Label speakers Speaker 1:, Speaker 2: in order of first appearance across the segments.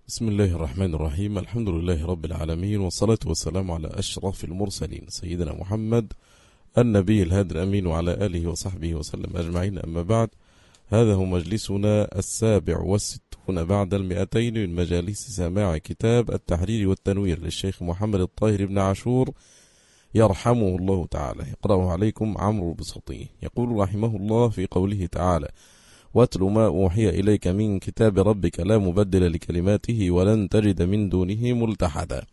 Speaker 1: بسم الله الرحمن الرحيم. الحمد لله رب العالمين، والصلاة والسلام على أشرف المرسلين سيدنا محمد النبي الهادي الأمين وعلى آله وصحبه وسلم أجمعين. أما بعد، هذا هو مجلسنا 67 بعد 200 من مجالس سماع كتاب التحرير والتنوير للشيخ محمد الطاهر بن عاشور يرحمه الله تعالى. يقرأه عليكم عمرو البسطي. يقول رحمه الله في قوله تعالى: واتل ما أوحي إليك من كتاب ربك لا مبدل لكلماته ولن تجد من دونه ملتحدا.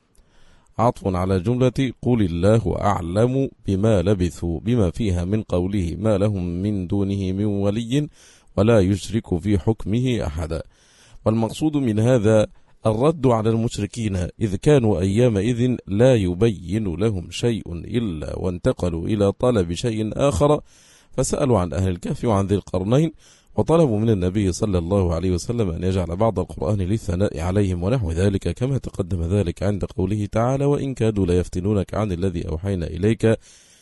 Speaker 1: عطف على جملة قل الله أعلم بما لبثوا، بما فيها من قوله ما لهم من دونه من ولي ولا يشرك في حكمه أحدا. والمقصود من هذا الرد على المشركين، إذ كانوا أيامئذ لا يبين لهم شيء إلا وانتقلوا إلى طلب شيء آخر، فسألوا عن أهل الكهف وعن ذي القرنين، وطلبوا من النبي صلى الله عليه وسلم أن يجعل بعض القرآن للثناء عليهم ونحو ذلك، كما تقدم ذلك عند قوله تعالى: وإن كادوا ليفتنونك عن الذي أوحينا إليك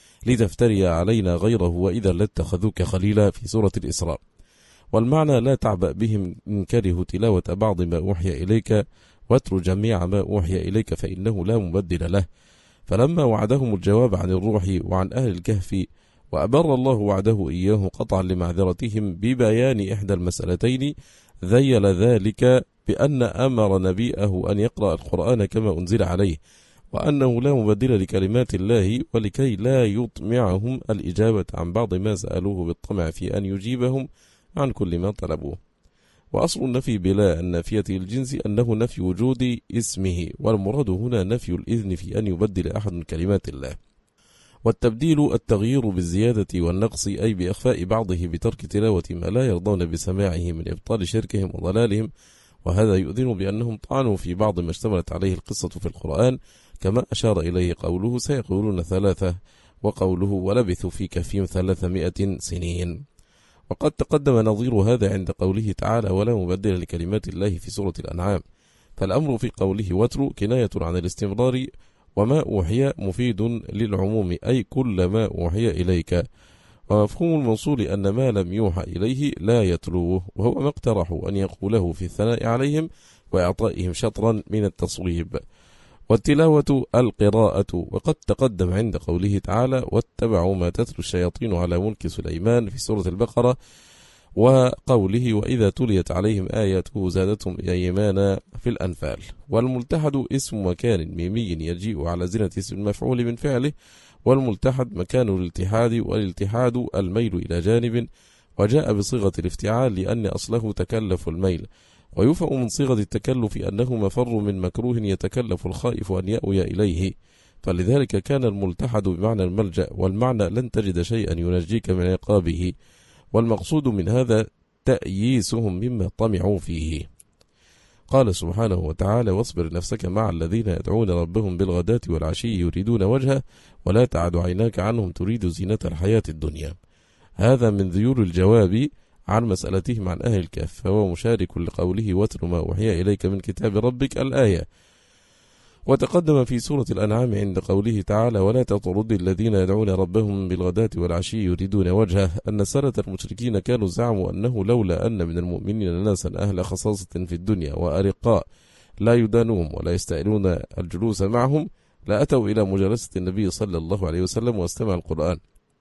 Speaker 1: لتفتري علينا غيره وإذا لاتخذوك خليلا في سورة الإسراء. والمعنى: لا تعبأ بهم إن كرهوا تلاوة بعض ما أوحي إليك، واتل جميع ما أوحي إليك فإنه لا مبدل له. فلما وعدهم الجواب عن الروح وعن أهل الكهف، وأبر الله وعده إياه قطعا لمعذرتهم ببيان إحدى المسألتين، ذيل ذلك بأن أمر نبيه أن يقرأ القرآن كما أنزل عليه، وأنه لا مبدل لكلمات الله، ولكي لا يطمعهم الإجابة عن بعض ما سألوه بالطمع في أن يجيبهم عن كل ما طلبوه. وأصل النفي بلا النافية الجنس أنه نفي وجود اسمه، والمراد هنا نفي الإذن في أن يبدل أحد كلمات الله. والتبديل التغيير بالزيادة والنقص، أي بإخفاء بعضه بترك تلاوة ما لا يرضون بسماعه من إبطال شركهم وضلالهم، وهذا يؤذن بأنهم طعنوا في بعض ما اشتملت عليه القصة في القرآن، كما أشار إليه قوله سيقولون ثلاثة، وقوله ولبثوا في كهفهم 300 سنين. وقد تقدم نظير هذا عند قوله تعالى: ولا مبدل لكلمات الله في سورة الأنعام. فالأمر في قوله واتل كناية عن الاستمرار، وما أوحي مفيد للعموم، أي كل ما أوحي إليك. ومفهوم الموصول أن ما لم يوحى إليه لا يتلوه، وهو ما اقترحوا أن يقوله في الثناء عليهم وإعطائهم شطرا من التصويب. والتلاوة القراءة، وقد تقدم عند قوله تعالى: واتبعوا ما تتلو الشياطين على ملك سليمان في سورة البقرة، وقوله وإذا تليت عليهم آياته زادتهم إيمانا في الأنفال. والملتحد اسم مكان ميمي يجيء على زنة اسم المفعول من فعله، والملتحد مكان الالتحاد، والالتحاد الميل إلى جانب، وجاء بصيغة الافتعال لأن أصله تكلف الميل. ويفهم من صيغة التكلف أنه مفر من مكروه يتكلف الخائف أن يأوي إليه، فلذلك كان الملتحد بمعنى الملجأ، والمعنى لن تجد شيئا ينجيك من عقابه. والمقصود من هذا تأييسهم مما طمعوا فيه. قال سبحانه وتعالى: واصبر نفسك مع الذين يدعون ربهم بالغداة والعشي يريدون وجهه ولا تعد عيناك عنهم تريد زينة الحياة الدنيا. هذا من ذيول الجواب عن مسألتهم عن أهل الكهف، فهو مشارك لقوله واتل ما أوحي إليك من كتاب ربك الآية. وتقدم في سورة الأنعام عند قوله تعالى: ولا تطرد الذين يدعون ربهم بالغداة والعشي يريدون وجهه، أن سنة المشركين كانوا زعموا أنه لولا أن من المؤمنين ناسا أهل خصاصة في الدنيا وأرقاء لا يدانوهم ولا يستألون الجلوس معهم لأتوا إلى مجالسة النبي صلى الله عليه وسلم واستمع القرآن،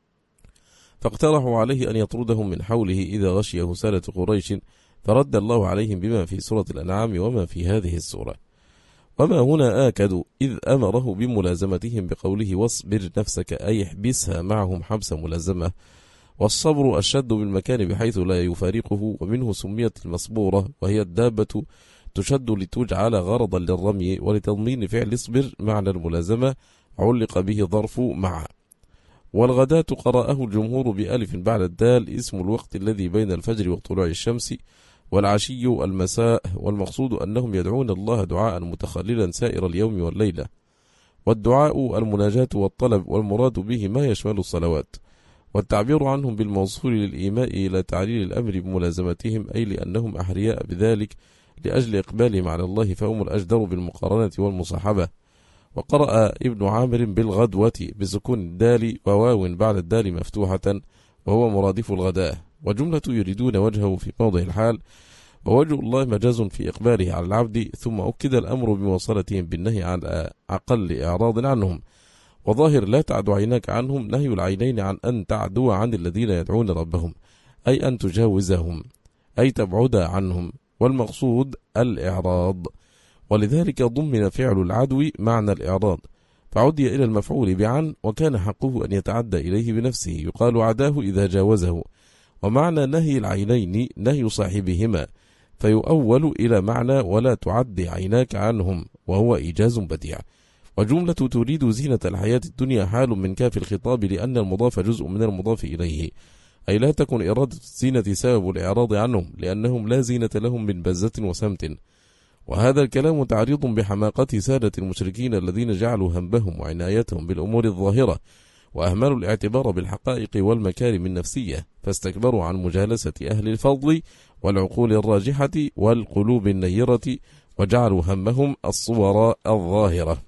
Speaker 1: فاقترحوا عليه أن يطردهم من حوله إذا غشيه سالة قريش، فرد الله عليهم بما في سورة الأنعام وما في هذه السورة. وما هنا آكد، إذ أمره بملازمتهم بقوله واصبر نفسك، أي احبسها معهم حبس ملازمة. والصبر الشد بالمكان بحيث لا يفارقه، ومنه سميت المصبورة، وهي الدابة تشد لتجعل غرضا للرمي، ولتضمين فعل اصبر معنى الملازمة علق به ظرف مع. والغداة قرأه الجمهور بألف بعد الدال، اسم الوقت الذي بين الفجر وطلوع الشمس، والعشي المساء. والمقصود أنهم يدعون الله دعاء متخللا سائر اليوم والليلة. والدعاء المناجاة والطلب، والمراد به ما يشمل الصلوات. والتعبير عنهم بالموصول للإيماء إلى تعليل الأمر بملازمتهم، أي لأنهم أحرياء بذلك لأجل إقبالهم على الله، فهم الأجدر بالمقارنة والمصاحبة. وقرأ ابن عامر بالغدوة بسكون الدال وواو بعد الدال مفتوحة، وهو مرادف الغداء. وجملة يريدون وجهه في موضع الحال، ووجه الله مجاز في إقباله على العبد، ثم أكد الأمر بمواصلتهم بالنهي عن أقل إعراض عنهم. وظاهر لا تعد عيناك عنهم نهي العينين عن أن تعدو عن الذين يدعون ربهم، أي أن تجاوزهم، أي تبعد عنهم، والمقصود الإعراض. ولذلك ضمن فعل العدو معنى الإعراض، فعدي إلى المفعول بعن، وكان حقه أن يتعدى إليه بنفسه، يقال عداه إذا جاوزه. ومعنى نهي العينين نهي صاحبهما، فيؤول إلى معنى ولا تعدي عيناك عنهم، وهو إيجاز بديع. وجملة تريد زينة الحياة الدنيا حال من كاف الخطاب، لأن المضاف جزء من المضاف إليه، أي لا تكن إرادة الزينة سبب الإعراض عنهم، لأنهم لا زينة لهم من بزة وسمت. وهذا الكلام تعريض بحماقة سادة المشركين الذين جعلوا همهم وعنايتهم بالأمور الظاهرة، وأهملوا الاعتبار بالحقائق والمكارم النفسية، فاستكبروا عن مجالسة أهل الفضل والعقول الراجحة والقلوب النيرة، وجعلوا همهم الصور الظاهرة.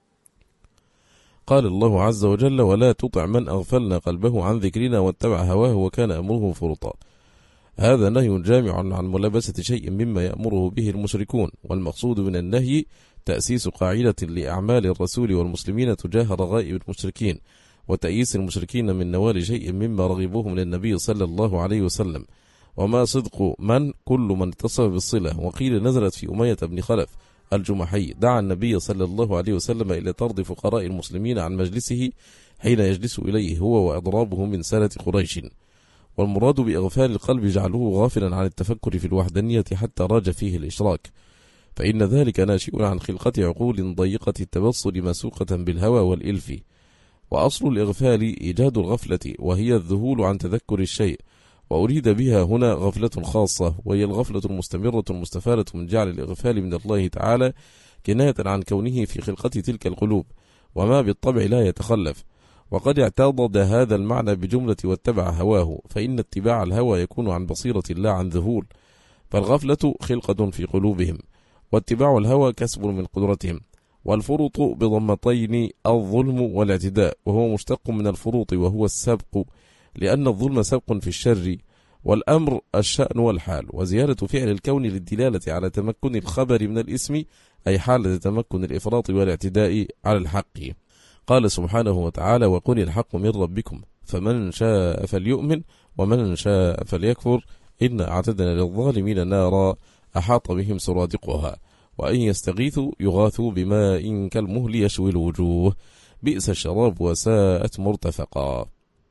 Speaker 1: قال الله عز وجل: ولا تطع من أغفلنا قلبه عن ذكرنا واتبع هواه وكان أمره فرطا. هذا نهي جامع عن ملابسة شيء مما يأمره به المشركون، والمقصود من النهي تأسيس قاعدة لأعمال الرسول والمسلمين تجاه رغائب المشركين، وتأييس المشركين من نوال شيء مما رغبوه من النبي صلى الله عليه وسلم. وما صدق من كل من اتصف بالصلة. وقيل نزلت في أمية بن خلف الجمحي، دعا النبي صلى الله عليه وسلم إلى طرد فقراء المسلمين عن مجلسه حين يجلس إليه هو وأضرابه من سالة قريش. والمراد بإغفال القلب جعله غافلا عن التفكر في الوحدانية حتى راج فيه الإشراك، فإن ذلك ناشئ عن خلقة عقول ضيقة التبصر مسوقة بالهوى والإلف. وأصل الإغفال إيجاد الغفلة، وهي الذهول عن تذكر الشيء، وأريد بها هنا غفلة خاصة، وهي الغفلة المستمرة المستفادة من جعل الإغفال من الله تعالى، كناية عن كونه في خلقة تلك القلوب، وما بالطبع لا يتخلف. وقد اعتضد هذا المعنى بجملة واتبع هواه، فإن اتباع الهوى يكون عن بصيرة لا عن ذهول، فالغفلة خلقة في قلوبهم، واتباع الهوى كسب من قدرتهم. والفروط بضمتين الظلم والاعتداء، وهو مشتق من الفروط وهو السبق، لأن الظلم سبق في الشر، والأمر الشأن والحال. وزيادة فعل الكون للدلالة على تمكن الخبر من الاسم، أي حالة تمكن الإفراط والاعتداء على الحق. قال سبحانه وتعالى: وقل الحق من ربكم فمن شاء فليؤمن ومن شاء فليكفر إنا أعتدنا للظالمين نارا أحاط بهم سرادقها وإن يستغيثوا يغاثوا بماء كالمهل يشوي الوجوه بئس الشراب وساءت مرتفقا.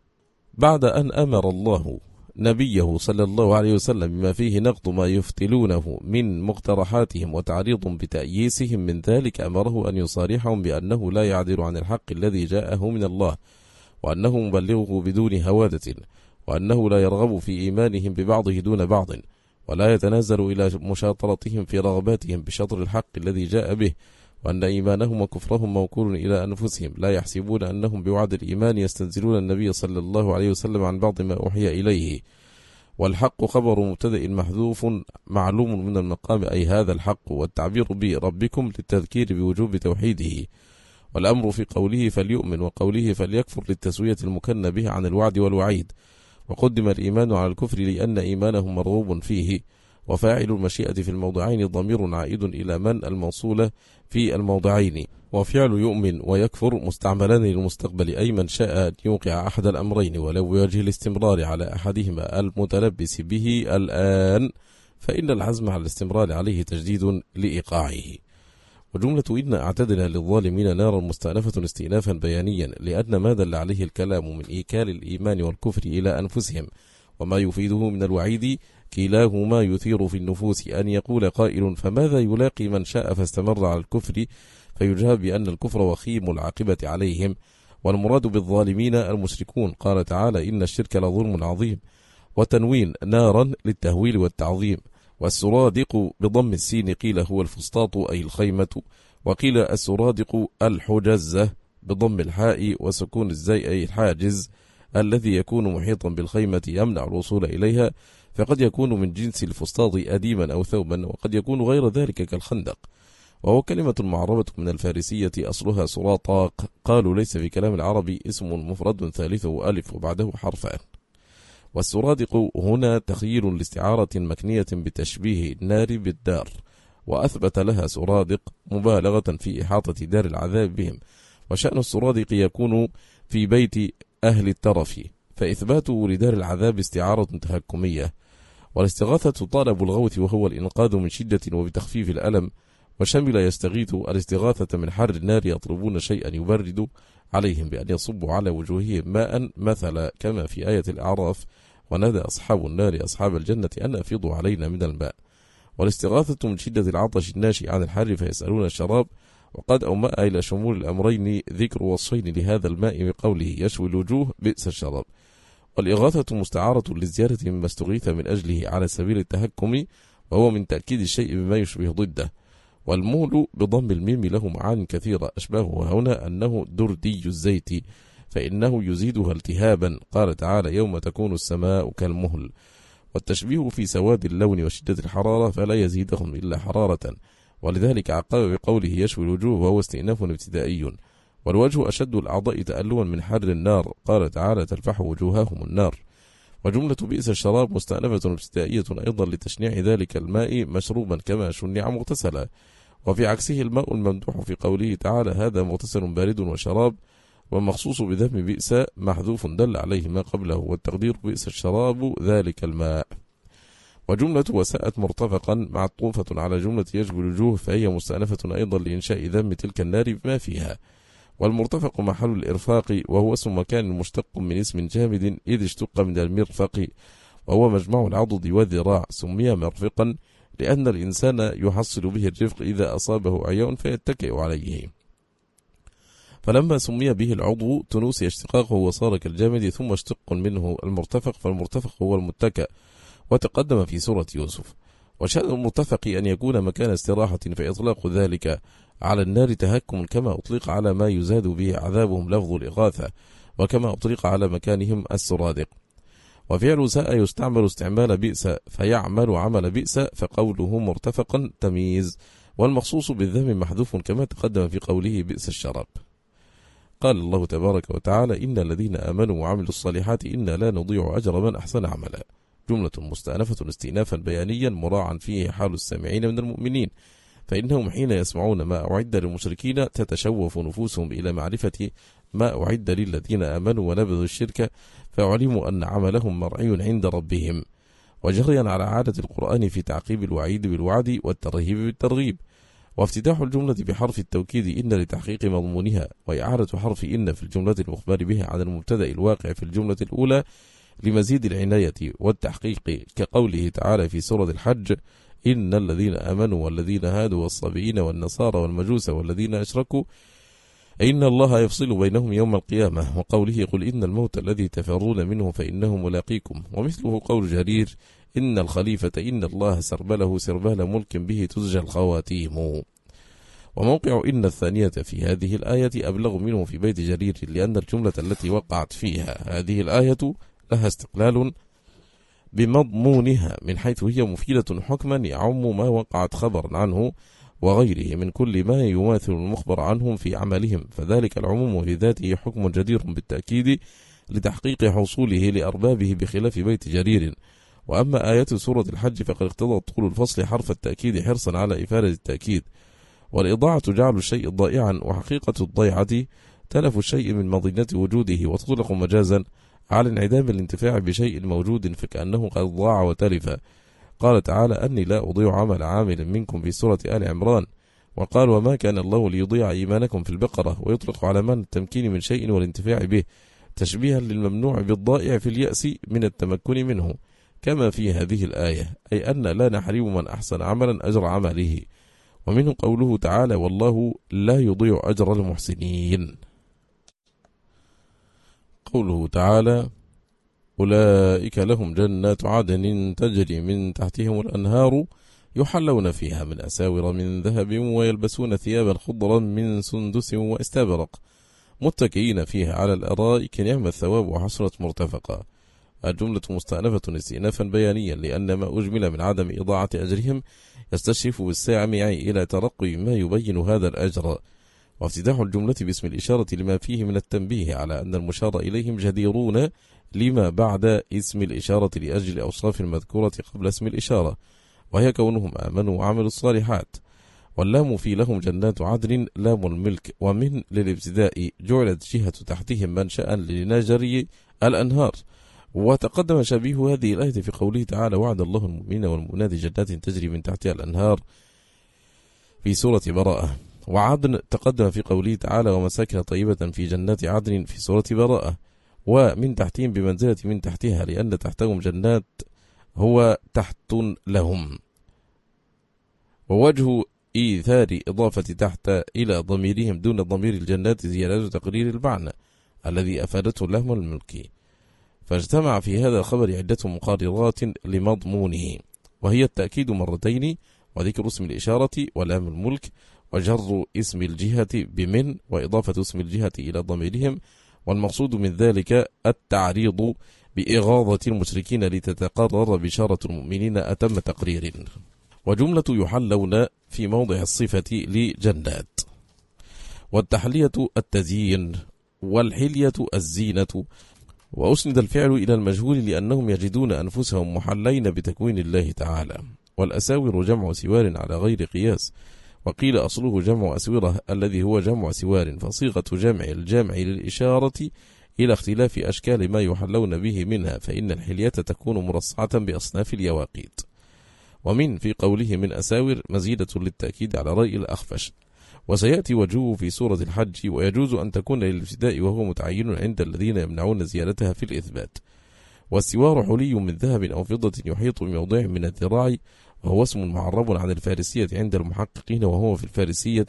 Speaker 1: بعد أن أمر الله نبيه صلى الله عليه وسلم بما فيه نقض ما يفتلونه من مقترحاتهم وتعريض بتأييسهم من ذلك، أمره أن يصارحهم بأنه لا يعدل عن الحق الذي جاءه من الله، وأنه مبلغه بدون هوادة، وأنه لا يرغب في إيمانهم ببعضه دون بعض، ولا يتنازل إلى مشاطرتهم في رغباتهم بشطر الحق الذي جاء به، وأن إيمانهم وكفرهم موكول إلى أنفسهم، لا يحسبون أنهم بوعد الإيمان يستنزلون النبي صلى الله عليه وسلم عن بعض ما أوحي إليه. والحق خبر مبتدأ محذوف معلوم من المقام، أي هذا الحق، والتعبير بربكم للتذكير بوجوب توحيده، والأمر في قوله فليؤمن وقوله فليكفر للتسوية المكنى به عن الوعد والوعيد، وقدم الإيمان على الكفر لأن إيمانهم مرغوب فيه. وفاعل المشيئة في الموضعين ضمير عائد إلى من الموصولة في الموضعين، وفعل يؤمن ويكفر مستعملان للمستقبل، أي من شاء أن يوقع أحد الأمرين ولو بوجه الاستمرار على أحدهما المتلبس به الآن، فإن العزم على الاستمرار عليه تجديد لإيقاعه. وجملة إن أعتدنا للظالمين نارا مستأنفة استئنافا بيانيا، لأن ما دل عليه الكلام من إيكال الإيمان والكفر إلى أنفسهم وما يفيده من الوعيد كلاهما يثير في النفوس أن يقول قائل: فماذا يلاقي من شاء فاستمر على الكفر؟ فيجاب بأن الكفر وخيم العاقبة عليهم، والمراد بالظالمين المشركون. قال تعالى: إن الشرك لظلم عظيم، وتنوين نارا للتهويل والتعظيم. والسرادق بضم السين قيل هو الفسطاط أي الخيمة، وقيل السرادق الحجزة بضم الحاء وسكون الزاء أي الحاجز الذي يكون محيطا بالخيمة يمنع الوصول إليها، فقد يكون من جنس الفسطاط أديما أو ثوبا، وقد يكون غير ذلك كالخندق. وهو كلمة معربة من الفارسية أصلها سراطاق، قالوا ليس في كلام العربي اسم مفرد ثالثه ألف وبعده حرفان. والسرادق هنا تخيير لاستعارة مكنية بتشبيه النار بالدار، وأثبت لها سرادق مبالغة في إحاطة دار العذاب بهم، وشأن السرادق يكون في بيت أهل الترف، فإثباته لدار العذاب استعارة تهكمية. والاستغاثة طلب الغوث وهو الإنقاذ من شدة وبتخفيف الألم، وشمل يستغيث الاستغاثة من حر النار يطلبون شيئا يبرد عليهم بأن يصبوا على وجوههم ماء مثلا كما في آية الأعراف: ونادى أصحاب النار أصحاب الجنة أن أفيضوا علينا من الماء. والاستغاثة من شدة العطش الناشئ عن الحر فيسألون الشراب، وقد أومأ إلى شمول الأمرين ذكر وصفين لهذا الماء بقوله يشوي الوجوه بئس الشراب. والإغاثة مستعارة للزيادة مما استغيث من أجله على سبيل التهكم، وهو من تأكيد الشيء بما يشبه ضده. والمول بضم الميم له معان كثيرة، أشباهها هنا أنه دردي الزيت فإنه يزيدها التهابا، قال تعالى يوم تكون السماء كالمهل. والتشبيه في سواد اللون وشدة الحرارة فلا يزيدهم إلا حرارة، ولذلك عقب بقوله يشوي الوجوه وهو استئناف ابتدائي. والوجه أشد الأعضاء تألوا من حر النار، قال تعالى تلفح وجوههم النار. وجملة بئس الشراب مستأنفة ابتدائية أيضا لتشنيع ذلك الماء مشروبا كما شنع مغتسلا. وفي عكسه الماء الممدوح في قوله تعالى هذا مغتسل بارد وشراب، والمخصوص بذم بئس محذوف دل عليه ما قبله، والتقدير بئس الشراب ذلك الماء. وجملة وساءت مرتفقا معطوفة على جملة يشوي الوجوه، فهي مستأنفة أيضا لإنشاء ذم تلك النار بما فيها. والمرتفق محل الإرفاق، وهو اسم مكان مشتق من اسم جامد إذ اشتق من المرفق، وهو مجمع العضد والذراع، سمي مرفقا لأن الإنسان يحصل به الرفق إذا أصابه عياء فيتكئ عليه، فلما سمي به العضو تنوسي اشتقاقه وصار كالجامد ثم اشتق منه المرتفق، فالمرتفق هو المتكأ، وتقدم في سورة يوسف. وشأن المرتفق أن يكون مكان استراحة، فإطلاق ذلك على النار تهكم كما أطلق على ما يزاد به عذابهم لفظ الإغاثة، وكما أطلق على مكانهم السرادق. وفعل ساء يستعمل استعمال بئس فيعمل عمل بئس، فقوله مرتفقا تمييز، والمخصوص بالذم محذوف كما تقدم في قوله بئس الشراب. قال الله تبارك وتعالى إن الذين آمنوا وعملوا الصالحات إنا لا نضيع أجر من أحسن عملا، جملة مستأنفة استئنافا بيانيا مراعا فيه حال السامعين من المؤمنين، فإنهم حين يسمعون ما أعد للمشركين تتشوف نفوسهم إلى معرفة ما أعد للذين آمنوا ونبذوا الشرك، فعلموا أن عملهم مرعي عند ربهم. وجريا على عادة القرآن في تعقيب الوعيد بالوعد والترهيب بالترغيب، وافتتاح الجملة بحرف التوكيد إن لتحقيق مضمونها، وإعادة حرف إن في الجملة المخبر بها عن المبتدأ الواقع في الجملة الأولى لمزيد العناية والتحقيق، كقوله تعالى في سورة الحج إن الذين آمنوا والذين هادوا والصابئين والنصارى والمجوس والذين أشركوا إن الله يفصل بينهم يوم القيامة، وقوله قل إن الموت الذي تفرون منه فإنه ملاقيكم، ومثله قول جرير إن الخليفة إن الله سربله سربال ملك به تزجى الخواتيم. وموقع إن الثانية في هذه الآية أبلغ منه في بيت جرير، لأن الجملة التي وقعت فيها هذه الآية لها استقلال بمضمونها، من حيث هي مفيدة حكما يعم ما وقعت خبرا عنه وغيره من كل ما يماثل المخبر عنهم في عملهم، فذلك العموم في ذاته حكم جدير بالتأكيد لتحقيق حصوله لأربابه بخلاف بيت جرير. وأما آيات سورة الحج فقد اقتضت طول الفصل حرف التأكيد حرصا على إفادة التأكيد، والإضاعة جعل الشيء ضائعا، وحقيقة الضيعة تلف الشيء من مظنة وجوده، وتطلق مجازا على انعدام الانتفاع بشيء موجود فكأنه قد ضاع وتلف. قال تعالى أني لا أضيع عمل عامل منكم في سورة آل عمران، وقال وما كان الله ليضيع إيمانكم في البقرة، ويطلق على من التمكين من شيء والانتفاع به تشبيها للممنوع بالضائع في اليأس من التمكن منه، كما في هذه الآية، أي أن لا نحرم من أحسن عملا أجر عمله. ومنه قوله تعالى والله لا يضيع أجر المحسنين. قوله تعالى أولئك لهم جنات عدن تجري من تحتهم الأنهار يحلون فيها من أساور من ذهب ويلبسون ثيابا خضرا من سندس واستبرق متكئين فيها على الأرائك نعم الثواب وحسنت مرتفقا. الجملة مستأنفة استئنافا بيانيا، لأن ما أجمل من عدم إضاعة أجرهم يستشرف بالسامع إلى ترقي ما يبين هذا الأجر. وافتتاح الجملة باسم الإشارة لما فيه من التنبيه على أن المشار إليهم جديرون لما بعد اسم الإشارة لأجل الأوصاف المذكورة قبل اسم الإشارة، وهي كونهم آمنوا وعملوا الصالحات. واللام في لهم جنات عدن لام الملك، ومن للابتداء جعلت جهة تحتهم منشأ لنجري الأنهار. وتقدم شبيه هذه الآية في قوله تعالى: وعد الله المؤمنين والمؤمنات جنات تجري من تحتها الأنهار في سورة براءة. وعدن تقدم في قوله تعالى: ومساكن طيبة في جنات عدن في سورة براءة. ومن تحتهم بمنزلة من تحتها، لأن تحتهم جنات هو تحت لهم. ووجه إيثار إضافة تحت إلى ضميرهم دون ضمير الجنات زيادة تقرير المعنى الذي أفادته اللام الملكي، فاجتمع في هذا الخبر عدة مقاررات لمضمونه، وهي التأكيد مرتين، وذكر اسم الإشارة ولام الملك، وجر اسم الجهة بمن، وإضافة اسم الجهة إلى ضميرهم. والمقصود من ذلك التعريض بإغاظة المشركين لتتقرر بشارة المؤمنين أتم تقرير. وجملة يحلون في موضع الصفة لجنات. والتحلية التزيين، والحلية الزينة. وأسند الفعل إلى المجهول لأنهم يجدون أنفسهم محلين بتكوين الله تعالى. والأساور جمع سوار على غير قياس، وقيل أصله جمع أسورة الذي هو جمع سوار، فصيغة جمع الجامع للإشارة إلى اختلاف أشكال ما يحلون به منها، فإن الحلية تكون مرصعة بأصناف اليواقيت. ومن في قوله من أساور مزيدة للتأكيد على رأي الأخفش، وسيأتي وجهه في سورة الحج. ويجوز أن تكون للابتداء وهو متعين عند الذين يمنعون زيادتها في الإثبات. والسوار حلي من ذهب أو فضة يحيط بموضع من الذراع، وهو اسم معرب عن الفارسية عند المحققين، وهو في الفارسية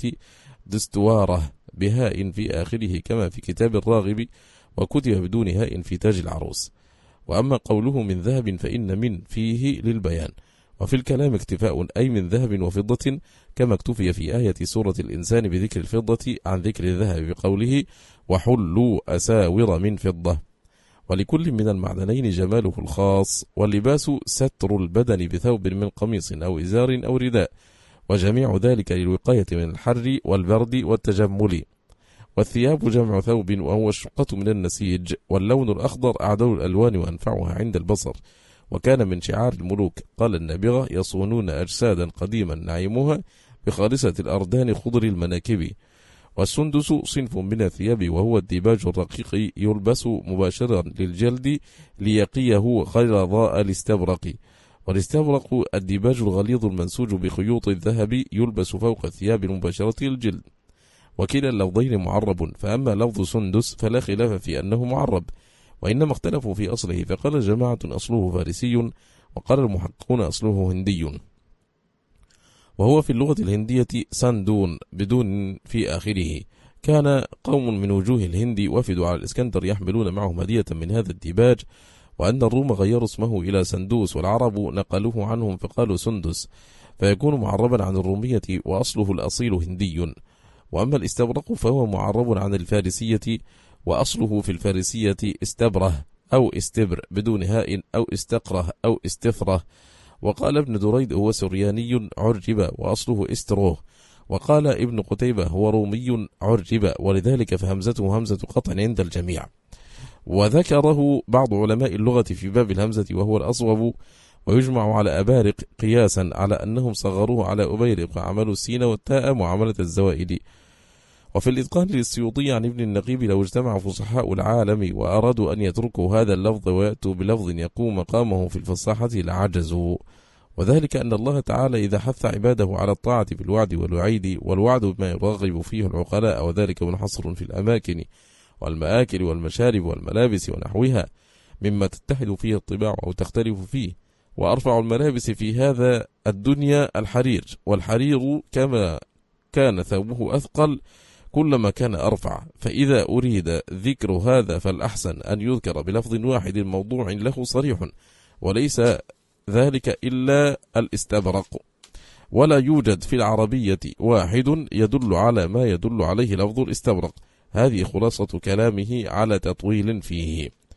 Speaker 1: دستواره بهاء في آخره كما في كتاب الراغب، وكتب بدون هاء في تاج العروس. وأما قوله من ذهب فإن من فيه للبيان، وفي الكلام اكتفاء أي من ذهب وفضة، كما اكتفي في آية سورة الإنسان بذكر الفضة عن ذكر الذهب بقوله وحلوا أساور من فضة. ولكل من المعدنين جماله الخاص. واللباس ستر البدن بثوب من قميص أو إزار أو رداء، وجميع ذلك للوقاية من الحر والبرد والتجمل. والثياب جمع ثوب، وهو الشقة من النسيج. واللون الأخضر أعدل الألوان وأنفعها عند البصر، وكان من شعار الملوك. قال النابغة يصونون أجسادا قديما نعيمها بخالصة الأردان خضر المناكب. والسندس صنف من الثياب، وهو الديباج الرقيق يلبس مباشرا للجلد ليقيه غلظاء الاستبرق. والاستبرق الديباج الغليظ المنسوج بخيوط الذهب يلبس فوق الثياب المباشرة للجلد. وكلا اللفظين معرب، فأما لفظ سندس فلا خلاف في أنه معرب، وإنما اختلفوا في أصله، فقال جماعة أصله فارسي، وقال المحققون أصله هندي. وهو في اللغة الهندية سندون بدون في آخره. كان قوم من وجوه الهند وفدوا على الإسكندر يحملون معهم هدية من هذا الديباج، وأن الروم غيروا اسمه إلى سندوس، والعرب نقلوه عنهم فقالوا سندس، فيكون معربا عن الرومية، وأصله الأصيل هندي. وأما الاستبرق فهو معرب عن الفارسية، وأصله في الفارسية استبره أو استبر بدون هاء، أو استقره أو استفره. وقال ابن دريد هو سرياني عرجب، وأصله استروه. وقال ابن قتيبة هو رومي عرجب، ولذلك فهمزته همزة قطع عند الجميع. وذكره بعض علماء اللغة في باب الهمزة وهو الأصوب، ويجمع على أبارق قياسا على أنهم صغروه على أبيرق وعملوا السين والتاء معاملة الزوائد. وفي الإتقان للسيوطي عن ابن النقيب لو اجتمع فصحاء العالم وأرادوا أن يتركوا هذا اللفظ ويأتوا بلفظ يقوم مقامه في الفصاحة لعجزوا. وذلك أن الله تعالى إذا حث عباده على الطاعة بالوعد والوعيد، والوعد بما يرغب فيه العقلاء، وذلك منحصر في الأماكن والمآكل والمشارب والملابس ونحوها مما تتحد فيه الطباع أو تختلف فيه. وأرفع الملابس في هذا الدنيا الحرير، والحرير كما كان ثوبه أثقل كلما كان أرفع. فإذا أريد ذكر هذا فالأحسن أن يذكر بلفظ واحد موضوع له صريح، وليس ذلك إلا الاستبرق. ولا يوجد في العربية واحد يدل على ما يدل عليه لفظ الاستبرق. هذه خلاصة كلامه على تطويل فيه.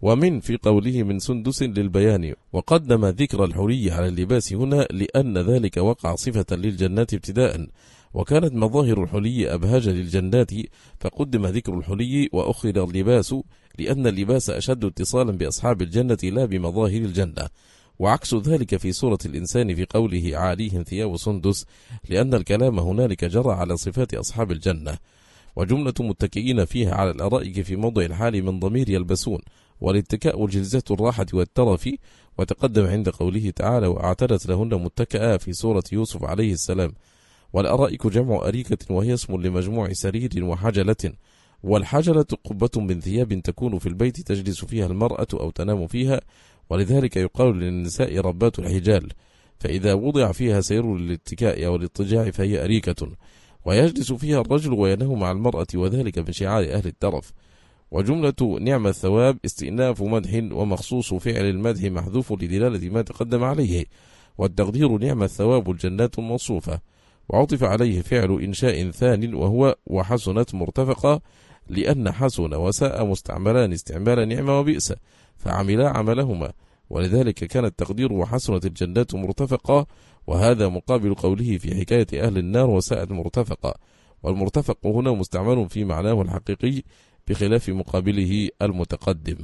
Speaker 1: ومن في قوله من سندس للبيان، وقدم ذكر الحلي على اللباس هنا لأن ذلك وقع صفة للجنات ابتداء، وكانت مظاهر الحلي أبهاج للجنات فقدم ذكر الحلي وأخر اللباس، لأن اللباس أشد اتصالا بأصحاب الجنة لا بمظاهر الجنة، وعكس ذلك في سورة الإنسان في قوله عاليهم ثياب سندس، لأن الكلام هنالك جرى على صفات أصحاب الجنة. وجملة متكئين فيها على الأرائك في موضع الحال من ضمير يلبسون، والاتكاء جلزة الراحة والترف، وتقدم عند قوله تعالى وأعتدت لهن متكئا في سورة يوسف عليه السلام. والأرائك جمع أريكة وهي اسم لمجموع سرير وحجلة، والحجلة قبة من ثياب تكون في البيت تجلس فيها المرأة أو تنام فيها، ولذلك يقال للنساء ربات الحجال، فإذا وضع فيها سير للاتكاء أو الاضطجاع فهي أريكة، ويجلس فيها الرجل وينام مع المرأة، وذلك من شعار أهل الترف. وجملة نعم الثواب استئناف مدح، ومخصوص فعل المدح محذوف لدلالة ما تقدم عليه، والتقدير نعم الثواب الجنات الموصوفة، وعطف عليه فعل إنشاء ثان وهو وحسنت مرتفقة، لأن حسن وساء مستعملان استعمال نعم وبئس، فعملا عملهما، ولذلك كان التقدير وحسنت الجنات مرتفقة، وهذا مقابل قوله في حكاية أهل النار وساءت مرتفقة، والمرتفق هنا مستعمل في معناه الحقيقي بخلاف مقابله المتقدم.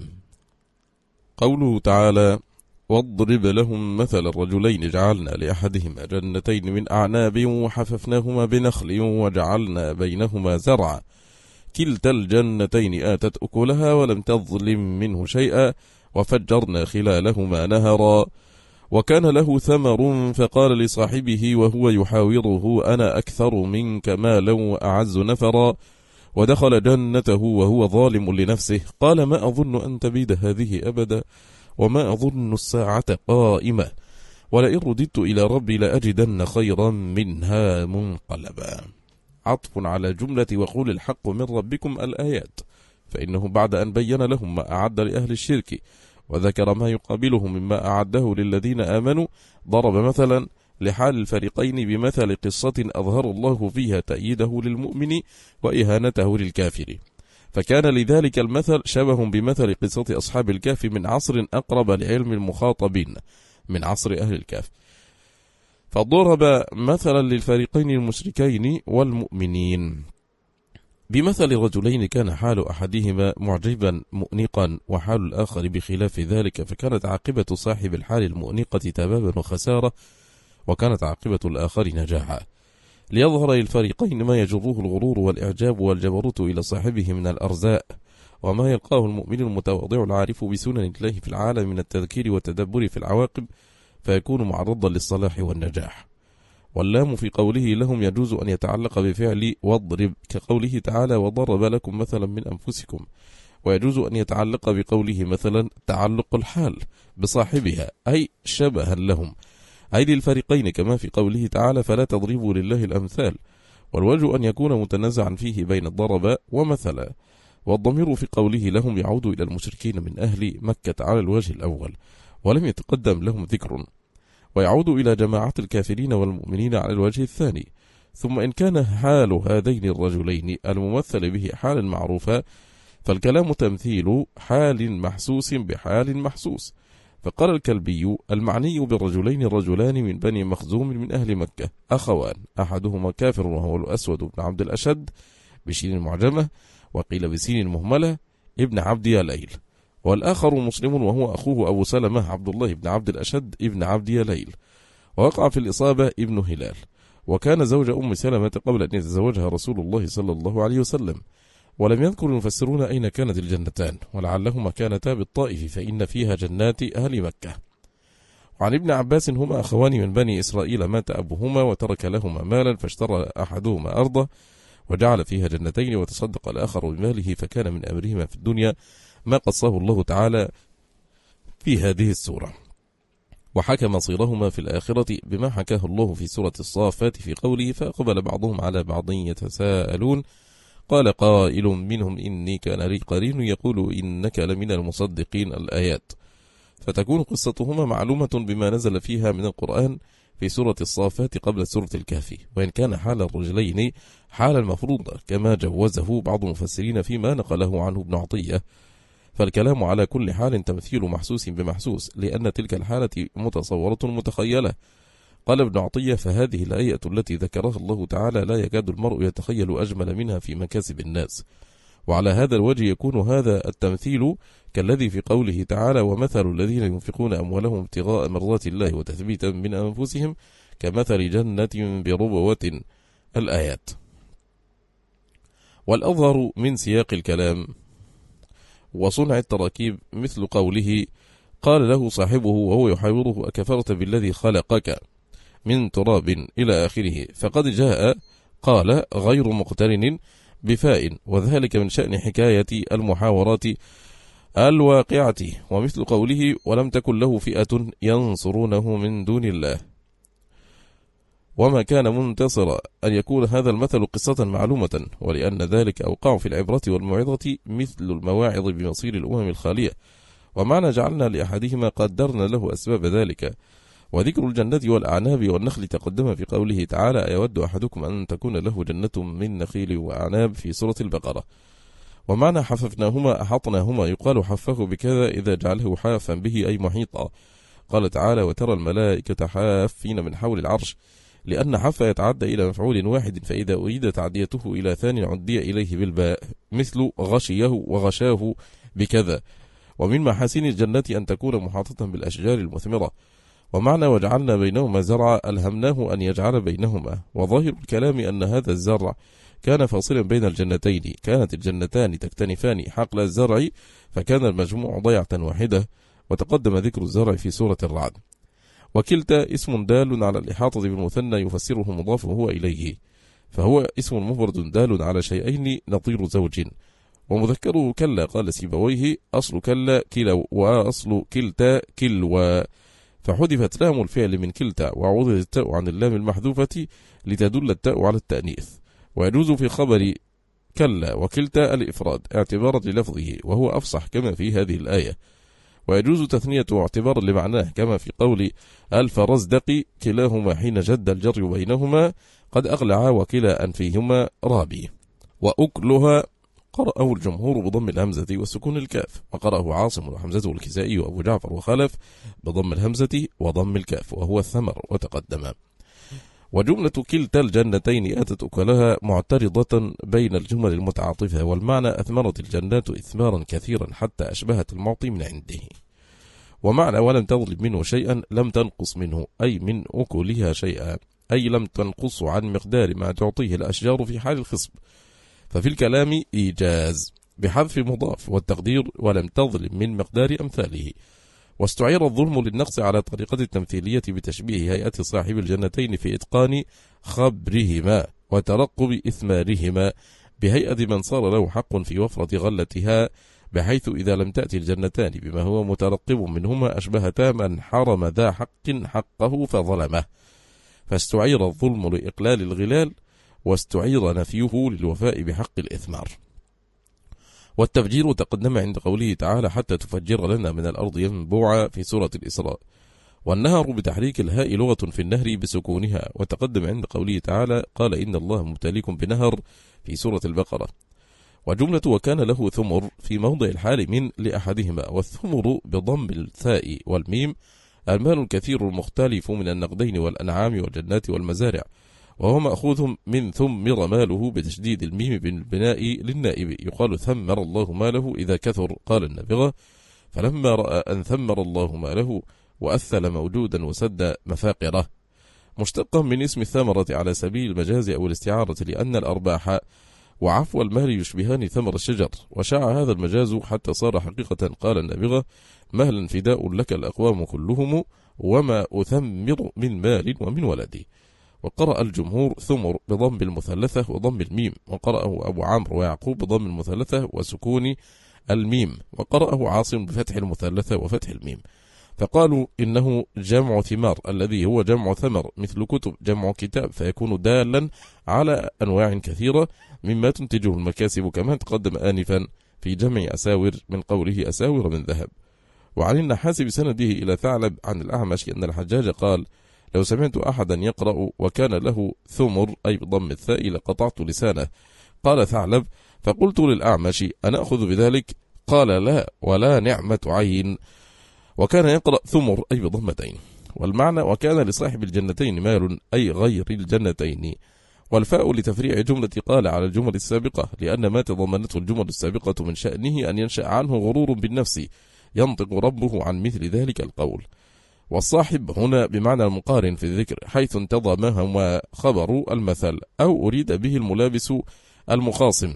Speaker 1: قوله تعالى واضرب لهم مثل الرجلين جعلنا لأحدهما جنتين من أعناب وحففناهما بنخل وجعلنا بينهما زرعا كلتا الجنتين آتت أكلها ولم تظلم منه شيئا وفجرنا خلالهما نهرا وكان له ثمر فقال لصاحبه وهو يحاوره أنا أكثر منك مالا وأعز نفرا ودخل جنته وهو ظالم لنفسه قال ما أظن أن تبيد هذه أبدا وما أظن الساعة قائمة ولئن رددت إلى ربي لأجدن خيرا منها منقلبا. عطف على جملة وقول الحق من ربكم الآيات، فإنه بعد أن بين لهم ما أعد لأهل الشرك وذكر ما يقابله مما أعده للذين آمنوا، ضرب مثلا لحال الفريقين بمثل قصة أظهر الله فيها تأييده للمؤمن وإهانته للكافر، فكان لذلك المثل شبه بمثل قصة أصحاب الكهف من عصر أقرب لعلم المخاطبين من عصر أهل الكهف، فضرب مثلا للفريقين المشركين والمؤمنين بمثل رجلين كان حال أحدهما معجبا مؤنقا وحال الآخر بخلاف ذلك، فكانت عاقبة صاحب الحال المؤنقة تبابا وخسارة، وكانت عاقبة الآخر نجاحا، ليظهر للفريقين ما يجره الغرور والإعجاب والجبروت إلى صاحبه من الأرزاء، وما يلقاه المؤمن المتواضع العارف بسنن الله في العالم من التذكير والتدبر في العواقب، فيكون معرضا للصلاح والنجاح. واللام في قوله لهم يجوز أن يتعلق بفعل واضرب كقوله تعالى وضرب لكم مثلا من أنفسكم، ويجوز أن يتعلق بقوله مثلا تعلق الحال بصاحبها أي شبها لهم أي للفريقين، كما في قوله تعالى فلا تضربوا لله الأمثال، والوجه أن يكون متنازعا فيه بين الضرب ومثلا، والضمير في قوله لهم يعود إلى المشركين من أهل مكة على الوجه الأول ولم يتقدم لهم ذكر، ويعود إلى جماعة الكافرين والمؤمنين على الوجه الثاني. ثم إن كان حال هذين الرجلين الممثل به حال معروفة، فالكلام تمثيل حال محسوس بحال محسوس، فقال الكلبي المعني بالرجلين رجلان من بني مخزوم من أهل مكة أخوان، أحدهما كافر وهو الأسود بن عبد الأشد بشين المعجمة، وقيل بسين المهملة ابن عبد يليل، والآخر مسلم وهو أخوه أبو سلمة عبد الله بن عبد الأشد ابن عبد يليل، ووقع في الإصابة ابن هلال، وكان زوج أم سلمة قبل أن يتزوجها رسول الله صلى الله عليه وسلم. ولم يذكر المفسرون أين كانت الجنتان، ولعلهما كانتا بالطائف فإن فيها جنات أهل مكة. وعن ابن عباس هما أخوان من بني إسرائيل مات أبوهما وترك لهما مالا، فاشترى أحدهما أرضه وجعل فيها جنتين وتصدق الآخر بماله، فكان من أمرهما في الدنيا ما قصه الله تعالى في هذه السورة، وحكى مصيرهما في الآخرة بما حكاه الله في سورة الصافات في قوله فأقبل بعضهم على بعض يتساءلون قال قائل منهم إني كان لي قرين يقول إنك لمن المصدقين الآيات، فتكون قصتهما معلومة بما نزل فيها من القرآن في سورة الصافات قبل سورة الكهف، وإن كان حال الرجلين حال المفروض كما جوزه بعض المفسرين فيما نقله عنه ابن عطية، فالكلام على كل حال تمثيل محسوس بمحسوس، لأن تلك الحالة متصورة متخيلة. قال ابن عطية: فهذه الآية التي ذكرها الله تعالى لا يكاد المرء يتخيل أجمل منها في مكاسب الناس. وعلى هذا الوجه يكون هذا التمثيل كالذي في قوله تعالى: ومثل الذين ينفقون أموالهم ابتغاء مرضات الله وتثبيتا من أنفسهم كمثل جنة بربوة. الآيات. والأظهر من سياق الكلام وصنع التراكيب مثل قوله: قال له صاحبه وهو يحاوره: أكفرت بالذي خلقك من تراب إلى آخره. فقد جاء قال غير مقترن بفاء، وذلك من شأن حكاية المحاورات الواقعة. ومثل قوله: ولم تكن له فئة ينصرونه من دون الله، وما كان منتصرا، أن يكون هذا المثل قصة معلومة، ولأن ذلك أوقع في العبرة والموعظة مثل المواعظ بمصير الأمم الخالية. ومعنى جعلنا لأحدهما قدرنا له أسباب ذلك. وذكر الجنة والأعناب والنخل تقدم في قوله تعالى: أيود أحدكم أن تكون له جنة من نخيل وأعناب في سورة البقرة. ومعنى حففناهما أحطناهما، يقال حفه بكذا إذا جعله حافا به أي محيطا. قال تعالى: وترى الملائكة حافين من حول العرش، لأن حف يتعدى إلى مفعول واحد، فإذا أريد تعديته إلى ثاني عدي إليه بالباء، مثل غشيه وغشاه بكذا. ومن محاسن الجنة أن تكون محاطة بالأشجار المثمرة. ومعنى وجعلنا بينهما زرعا ألهمناه أن يجعل بينهما. وظاهر الكلام أن هذا الزرع كان فاصلا بين الجنتين، كانت الجنتان تكتنفان حقل الزرع، فكان المجموع ضيعة واحدة. وتقدم ذكر الزرع في سورة الرعد. وكلتا اسم دال على الإحاطة بالمثنى يفسره مضاف هو إليه، فهو اسم مفرد دال على شيئين نظير زوج. ومذكره كلا. قال سيبويه: أصل كلا كلا، وأصل كلتا كلوا، فحذفت لام الفعل من كلتا، وعوضت التاء عن اللام المحذوفة لتدل التاء على التأنيث. ويجوز في خبر كلا وكلتا الإفراد اعتبارا للفظه، وهو أفصح كما في هذه الآية. ويجوز تثنية اعتبارا لمعناه، كما في قول الفرزدق: كلاهما حين جد الجر بينهما قد أقلعا وكلا أنفيهما رابي. وأكلها قرأه الجمهور بضم الهمزة وسكون الكاف، وقرأه عاصم وحمزة والكسائي وأبو جعفر وخلف بضم الهمزة وضم الكاف، وهو الثمر وتقدم. وجملة كلتا الجنتين أتت أكلها معترضة بين الجمل المتعاطفة، والمعنى: أثمرت الجنات إثمارا كثيرا حتى أشبهت المعطي من عنده. ومعنى ولم تظلم منه شيئا لم تنقص منه، أي من أكلها شيئا، أي لم تنقص عن مقدار ما تعطيه الأشجار في حال الخصب. ففي الكلام إيجاز بحذف مضاف، والتقدير ولم تظلم من مقدار أمثاله. واستعير الظلم للنقص على طريقة التمثيلية بتشبيه هيئة صاحب الجنتين في إتقان خبرهما وترقب إثمارهما بهيئة من صار له حق في وفرة غلتها، بحيث إذا لم تأتي الجنتان بما هو مترقب منهما أشبهتا من حرم ذا حق حقه فظلمه. فاستعير الظلم لإقلال الغلال، واستعير نفيه للوفاء بحق الإثمار. والتفجير تقدم عند قوله تعالى: حتى تفجر لنا من الأرض ينبوعا في سورة الإسراء. والنهر بتحريك الهاء لغة في النهر بسكونها، وتقدم عند قوله تعالى: قال إن الله مبتليكم بنهر في سورة البقرة. وجملة وكان له ثمر في موضع الحال من لأحدهما، والثمر بضم الثاء والميم المال الكثير المختلف من النقدين والأنعام والجنات والمزارع، وهو مأخوذ من ثمر ماله بتشديد الميم بالبناء للنائب، يقال ثمر الله ماله إذا كثر. قال النابغة: فلما رأى أن ثمر الله ماله وأثل موجودا وسد مفاقره، مشتقا من اسم الثمرة على سبيل المجاز أو الاستعارة، لأن الأرباح وعفو المال يشبهان ثمر الشجر، وشاع هذا المجاز حتى صار حقيقة. قال النابغة: مهلا فداء لك الأقوام كلهم، وما أثمر من مال ومن ولدي. وقرأ الجمهور ثمر بضم المثلثة وضم الميم، وقرأه أبو عمرو ويعقوب بضم المثلثة وسكون الميم، وقرأه عاصم بفتح المثلثة وفتح الميم. فقالوا إنه جمع ثمار الذي هو جمع ثمر، مثل كتب جمع كتاب، فيكون دالا على أنواع كثيرة مما تنتجه المكاسب، كما تقدم آنفا في جمع أساور من قوله أساور من ذهب. وعن النحاس بسنده إلى ثعلب عن الأعمش أن الحجاج قال: لو سمعت أحدا يقرأ وكان له ثمر أي بضم الثاء لقطعت لسانه. قال ثعلب: فقلت للأعمش: أنا أخذ بذلك؟ قال لا ولا نعمة عين. وكان يقرأ ثمر أي بضمتين. والمعنى وكان لصاحب الجنتين مال أي غير الجنتين. والفاء لتفريع جملة قال على الجمل السابقة، لأن ما تضمنته الجمل السابقة من شأنه أن ينشأ عنه غرور بالنفس ينطق ربه عن مثل ذلك القول. والصاحب هنا بمعنى المقارن في الذكر، حيث انتظمهما خبر المثل، أو أريد به الملابس المخاصم،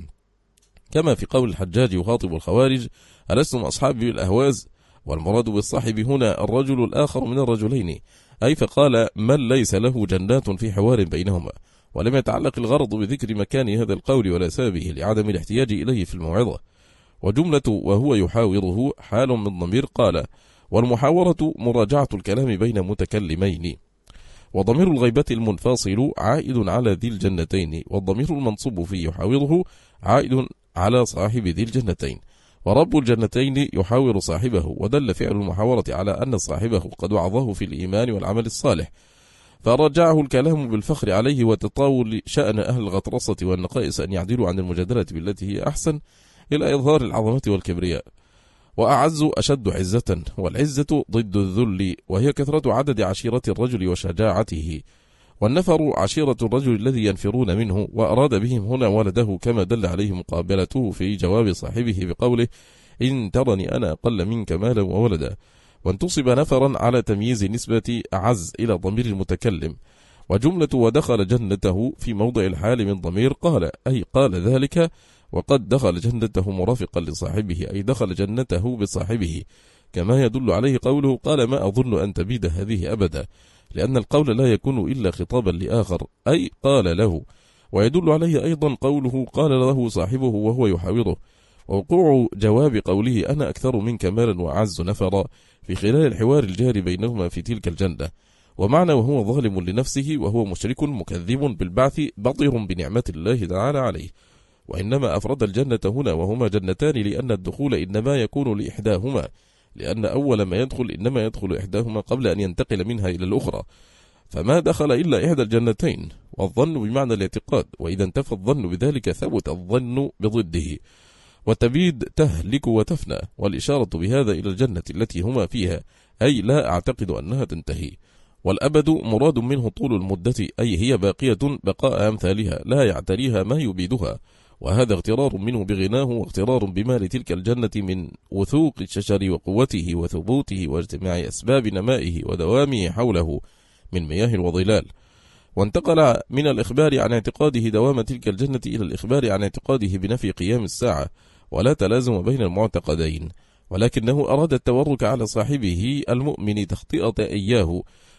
Speaker 1: كما في قول الحجاج يخاطب الخوارج: ألستم أصحابي الأهواز؟ والمراد بالصاحب هنا الرجل الآخر من الرجلين، أي فقال من ليس له جنات في حوار بينهما. ولم يتعلق الغرض بذكر مكان هذا القول ولا سببه لعدم الاحتياج إليه في الموعظة. وجملة وهو يحاوره حال من ضمير قال، والمحاورة مراجعة الكلام بين متكلمين. وضمير الغيبة المنفصل عائد على ذي الجنتين، والضمير المنصوب في يحاوره عائد على صاحب ذي الجنتين. ورب الجنتين يحاور صاحبه، ودل فعل المحاورة على أن صاحبه قد وعظه في الإيمان والعمل الصالح، فرجعه الكلام بالفخر عليه وتطاول شأن أهل الغطرسة والنقائص أن يعدلوا عن المجادلة بالتي هي أحسن إلى إظهار العظمة والكبرياء. وأعز أشد عزة، والعزة ضد الذل، وهي كثرة عدد عشيرة الرجل وشجاعته. والنفر عشيرة الرجل الذي ينفرون منه، وأراد بهم هنا ولده، كما دل عليه مقابلته في جواب صاحبه بقوله: إن ترني أنا أقل منك مالا وولدا. وانتصب نفرا على تمييز نسبة أعز إلى ضمير المتكلم. وجملة ودخل جنته في موضع الحال من ضمير قال، أي قال ذلك، وقد دخل جنته مرافقا لصاحبه، أي دخل جنته بصاحبه، كما يدل عليه قوله: قال ما أظن أن تبيد هذه أبدا، لأن القول لا يكون إلا خطابا لآخر، أي قال له. ويدل عليه أيضا قوله: قال له صاحبه وهو يحاوره. ووقوع جواب قوله: أنا أكثر منك مالا وأعز نفرا في خلال الحوار الجاري بينهما في تلك الجنة. ومعنى وهو ظالم لنفسه وهو مشرك مكذب بالبعث بطر بنعمة الله تعالى عليه. وإنما أفرد الجنة هنا وهما جنتان، لأن الدخول إنما يكون لإحداهما، لأن أول ما يدخل إنما يدخل إحداهما قبل أن ينتقل منها إلى الأخرى، فما دخل إلا إحدى الجنتين. والظن بمعنى الاعتقاد، وإذا انتفى الظن بذلك ثبت الظن بضده. وتبيد تهلك وتفنى، والإشارة بهذا إلى الجنة التي هما فيها، أي لا أعتقد أنها تنتهي. والأبد مراد منه طول المدة، أي هي باقية بقاء أمثالها لا يعتريها ما يبيدها. وهذا اغترار منه بغناه، واغترار بمال تلك الجنة من وثوق الشجر وقوته وثبوته واجتماع أسباب نمائه ودوامه حوله من مياه وظلال. وانتقل من الإخبار عن اعتقاده دوام تلك الجنة إلى الإخبار عن اعتقاده بنفي قيام الساعة، ولا تلازم بين المعتقدين، ولكنه أراد التورك على صاحبه المؤمن تخطئة إياه،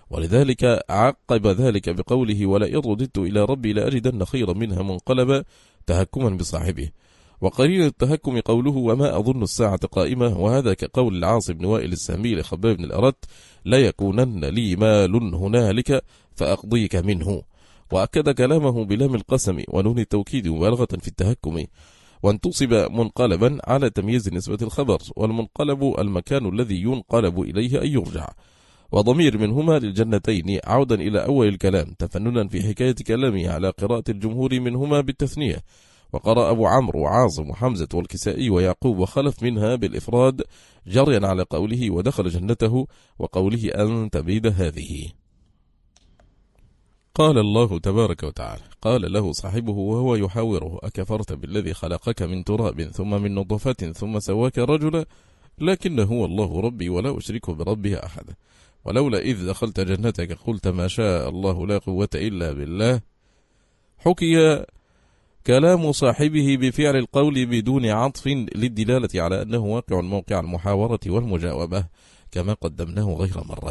Speaker 1: ولذلك عقب ذلك بقوله: ولئن رددت إلى ربي لأجدن خيرا منها منقلبا، تهكما بصاحبه. وقرين التهكم قوله: وما أظن الساعة قائمة، وهذا كقول العاص بن وائل السامي لخباب بن الأرت: لا يكونن لي مال هنالك فأقضيك منه. وأكد كلامه بلام القسم ونون التوكيد مبالغة في التهكم. وانتصب منقلبا على تمييز نسبة الخبر، والمنقلب المكان الذي ينقلب إليه أي يرجع. وضمير منهما للجنتين عودا إلى أول الكلام، تفننا في حكاية كلامه على قراءة الجمهور منهما بالتثنية. وقرأ أبو عمرو وعاصم وحمزة والكسائي ويعقوب وخلف منها بالإفراد، جريا على قوله: ودخل جنته، وقوله: أن تبيد هذه. قال الله تبارك وتعالى: قال له صاحبه وهو يحاوره: أكفرت بالذي خلقك من تراب ثم من نطفة ثم سواك رجلا، لكن هو الله ربي ولا أشرك بربه أحد. ولولا إذ دخلت جنتك قلت ما شاء الله لا قوة إلا بالله. حكي كلام صاحبه بفعل القول بدون عطف للدلالة على أنه واقع موقع المحاورة والمجاوبة، كما قدمناه غير مرة.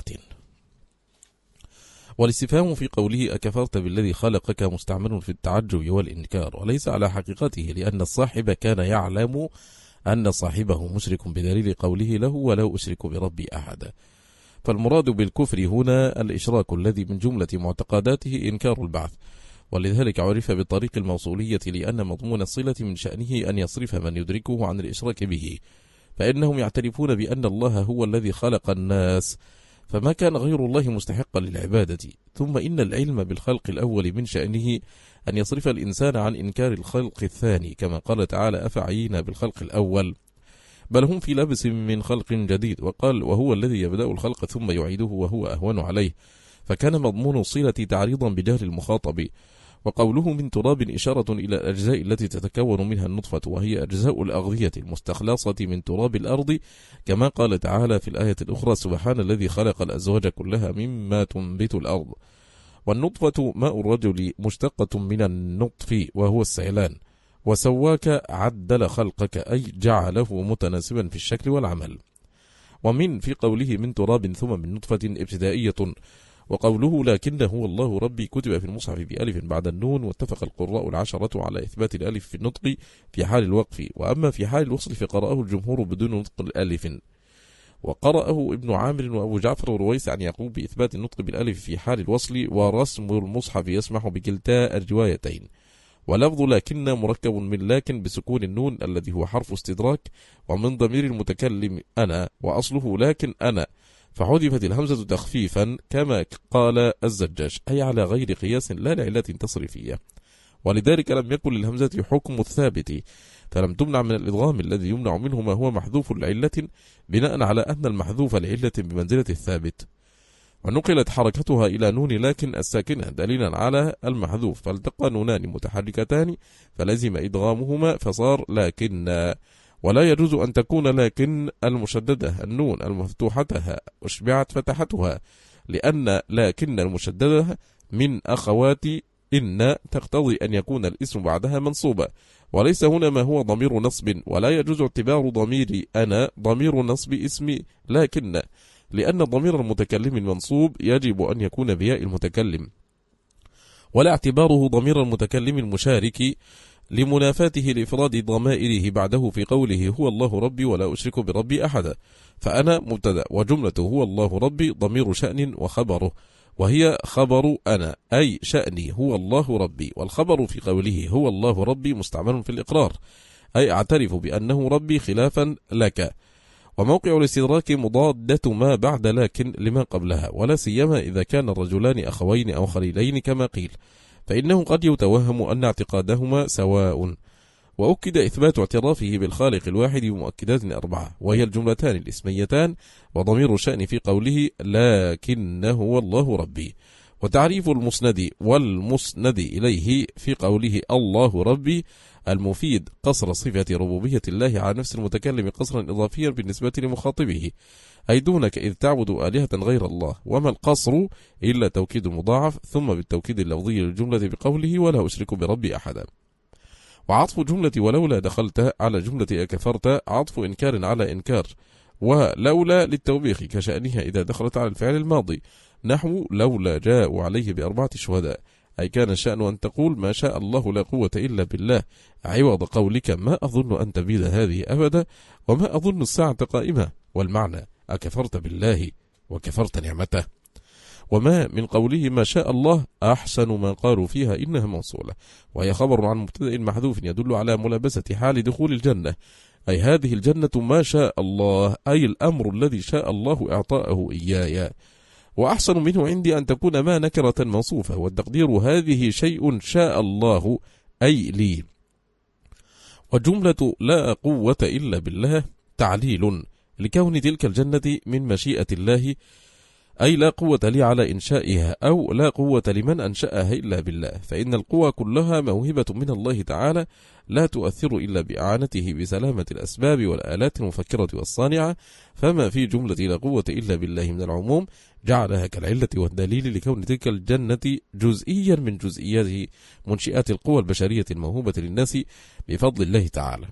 Speaker 1: والاستفهام في قوله أكفرت بالذي خلقك مستعمل في التعجب والإنكار، وليس على حقيقته، لأن الصاحب كان يعلم أن صاحبه مشرك بدليل قوله له ولا أشرك بربي أحد. فالمراد بالكفر هنا الإشراك الذي من جملة معتقداته إنكار البعث، ولذلك عرف بالطريق الموصولية، لأن مضمون الصلة من شأنه أن يصرف من يدركه عن الإشراك به، فإنهم يعترفون بأن الله هو الذي خلق الناس، فما كان غير الله مستحقا للعبادة. ثم إن العلم بالخلق الأول من شأنه أن يصرف الإنسان عن إنكار الخلق الثاني، كما قال تعالى: أفعينا بالخلق الأول، بل هم في لبس من خلق جديد. وقال وهو الذي يبدأ الخلق ثم يعيده وهو أهون عليه، فكان مضمون الصلة تعريضا بجهل المخاطب. وقوله من تراب إشارة إلى الأجزاء التي تتكون منها النطفة، وهي أجزاء الأغذية المستخلصة من تراب الأرض، كما قال تعالى في الآية الأخرى سبحان الذي خلق الأزواج كلها مما تنبت الأرض. والنطفة ماء الرجل مشتقة من النطف وهو السيلان. وسواك عدل خلقك أي جعله متناسبا في الشكل والعمل. ومن في قوله من تراب ثم من نطفة ابتدائية. وقوله لكن هو الله ربي كتب في المصحف بألف بعد النون، واتفق القراء العشرة على إثبات الألف في النطق في حال الوقف، وأما في حال الوصل فقرأه الجمهور بدون نطق الألف. وقرأه ابن عامر وأبو جعفر ورويس عن يعقوب بإثبات النطق بالألف في حال الوصل، ورسم المصحف يسمح بكلتا الروايتين. ولفظ لكن مركب من لكن بسكون النون الذي هو حرف استدراك، ومن ضمير المتكلم أنا، وأصله لكن أنا، فحذفت الهمزة تخفيفا كما قال الزجاج، أي على غير قياس لا لعلة تصريفية. ولذلك لم يكن للهمزة حكم الثابت، فلم تمنع من الإدغام الذي يمنع منه ما هو محذوف لعلة، بناء على أن المحذوف لعلة بمنزلة الثابت. ونقلت حركتها إلى نون لكن الساكنة دليلا على المحذوف، فالتقى نونان متحركتان فلزم إدغامهما فصار لكن. ولا يجوز أن تكون لكن المشددة النون المفتوحتها أشبعت فتحتها، لأن لكن المشددة من أخوات إن تقتضي أن يكون الاسم بعدها منصوبا، وليس هنا ما هو ضمير نصب، ولا يجوز اعتبار ضمير أنا ضمير نصب اسم لكن، لأن ضمير المتكلم المنصوب يجب أن يكون بياء المتكلم، ولا اعتباره ضمير المتكلم المشارك لمنافاته لإفراد ضمائره بعده في قوله هو الله ربي ولا أشرك بربي أحدا. فأنا مبتدأ، وجملة هو الله ربي ضمير شأن وخبره، وهي خبر أنا أي شأني هو الله ربي. والخبر في قوله هو الله ربي مستعمل في الإقرار، أي أعترف بأنه ربي خلافا لك. وموقع الاستدراك مضادة ما بعد لكن لما قبلها، ولا سيما إذا كان الرجلان أخوين أو خليلين كما قيل، فإنه قد يتوهم أن اعتقادهما سواء. وأكد إثبات اعترافه بالخالق الواحد بمؤكدات 4، وهي الجملتان الاسميتان وضمير الشأن في قوله لكن هو الله ربي، وتعريف المسند والمسند إليه في قوله الله ربي المفيد قصر صفة ربوبية الله على نفس المتكلم قصرا إضافيا بالنسبة لمخاطبه، أي دونك إذ تعبد آلهة غير الله. وما القصر إلا توكيد مضاعف ثم بالتوكيد اللفظي للجملة بقوله ولا أشرك بربي أحدا. وعطف جملة ولولا دخلت على جملة أكفرت عطف إنكار على إنكار، ولولا للتوبيخ كشأنها إذا دخلت على الفعل الماضي، نحو لولا جاءوا عليه ب4 شهداء، أي كان الشأن أن تقول ما شاء الله لا قوة إلا بالله، عوض قولك ما أظن أن تبيد هذه أبدا وما أظن الساعة قائمة، والمعنى أكفرت بالله وكفرت نعمته. وما من قوله ما شاء الله أحسن ما قالوا فيها إنها موصولة، وهي خبر عن مبتدأ محذوف يدل على ملابسة حال دخول الجنة، أي هذه الجنة ما شاء الله، أي الأمر الذي شاء الله إعطاءه إياي. وأحسن منه عندي أن تكون ما نكرة موصوفة، والتقدير هذه شيء شاء الله أي لي. وجملة لا قوة إلا بالله تعليل لكون تلك الجنة من مشيئة الله، أي لا قوة لي على إنشائها، أو لا قوة لمن أنشأها إلا بالله، فإن القوى كلها موهبة من الله تعالى لا تؤثر إلا بإعانته بسلامة الأسباب والآلات المفكرة والصانعة، فما في جملة لا قوة إلا بالله من العموم جعلها كالعلة والدليل لكون تلك الجنة جزئيا من جزئيات منشئات القوى البشرية الموهوبة للناس بفضل الله تعالى.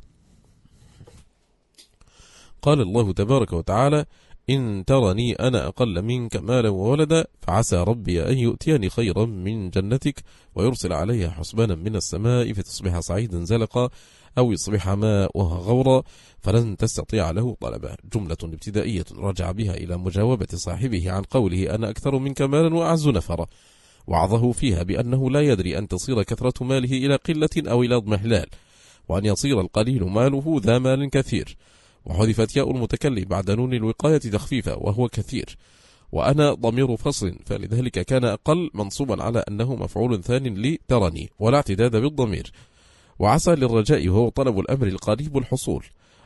Speaker 1: قال الله تبارك وتعالى إن ترني أنا أقل منك مالا وولدا فعسى ربي أن يؤتيني خيرا من جنتك ويرسل عليها حسبانا من السماء فتصبح صعيدا زلقا أو يصبح ماؤها غورا فلن تستطيع له طلبا. جملة ابتدائية رجع بها إلى مجاوبة صاحبه عن قوله أنا أكثر منك مالا وأعز نفرا، وعظه فيها بأنه لا يدري أن تصير كثرة ماله إلى قلة أو إلى اضمحلال، وأن يصير القليل ماله ذا مال كثير. وحذفت ياء المتكلم بعد نون الوقاية تخفيفا وهو كثير، وأنا ضمير فصل، فلذلك كان أقل منصوبا على أنه مفعول ثان لترني ولا اعتداد بالضمير. وعسى للرجاء وهو طلب الأمر القريب الحصول،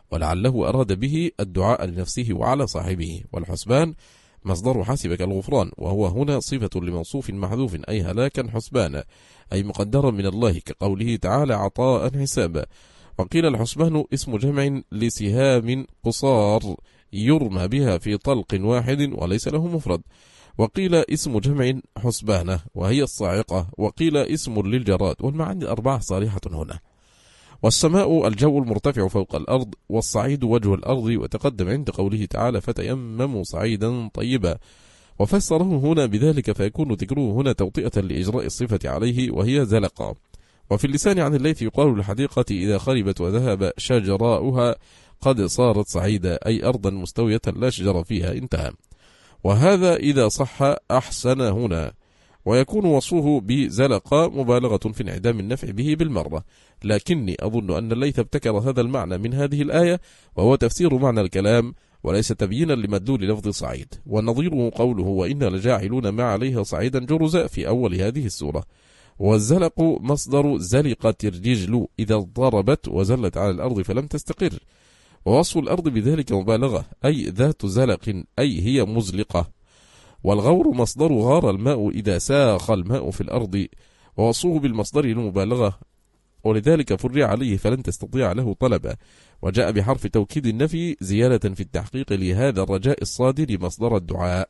Speaker 1: ولعله أراد به الدعاء لنفسه وعلى صاحبه. والحسبان مصدر حسبك الغفران، وهو هنا صفة لموصوف محذوف أي هلاكا حسبانا، أي مقدرا من الله، كقوله تعالى عطاء حسابا. وقيل الحسبان اسم جمع لسهام قصار يرمى بها في طلق واحد وليس له مفرد. وقيل اسم جمع حسبانة وهي الصاعقة، وقيل اسم للجراد، والمعاني الأربعة صالحة هنا. والسماء الجو المرتفع فوق الأرض، والصعيد وجه الأرض، وتقدم عند قوله تعالى فتيمموا صعيدا طيبا، وفسره هنا بذلك، فيكون ذكره هنا توطئة لإجراء الصفة عليه وهي زلقا. وفي اللسان عن الليث يقال للحديقة إذا خربت وذهب شجراؤها قد صارت صعيدا، أي أرضا مستوية لا شجر فيها، انتهى. وهذا إذا صح أحسن هنا، ويكون وصفه بزلق مبالغة في انعدام النفع به بالمرة، لكني أظن أن الليث ابتكر هذا المعنى من هذه الآية، وهو تفسير معنى الكلام وليس تبيينا لمدلول لفظ صعيد. ونظيره قوله وإنا لجاعلون ما عليها صعيدا جرزا في أول هذه السورة. والزلق مصدر زلقت الرجل إذا ضربت وزلت على الأرض فلم تستقر، ووصف الأرض بذلك مبالغة، أي ذات زلق، أي هي مزلقة. والغور مصدر غار الماء إذا ساخ الماء في الأرض، ووصفه بالمصدر المبالغة، ولذلك فرع عليه فلن تستطيع له طلبا. وجاء بحرف توكيد النفي زيادة في التحقيق لهذا الرجاء الصادر مصدر الدعاء.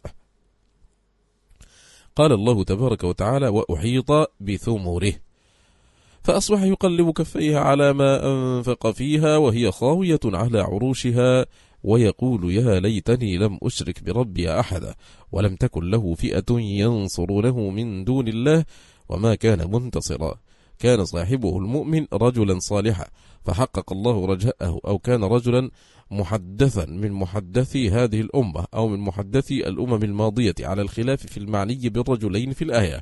Speaker 1: قال الله تبارك وتعالى وأحيط بثمره، فأصبح يقلب كفيه على ما أنفق فيها وهي خاوية على عروشها، ويقول يا ليتني لم أشرك بربي أحدا، ولم تكن له فئة ينصرونه من دون الله وما كان منتصرا. كان صاحبه المؤمن رجلا صالحا فحقق الله رجاءه، أو كان رجلا محدثا من محدثي هذه الأمة أو من محدثي الأمم الماضية، على الخلاف في المعني بالرجلين في الآية.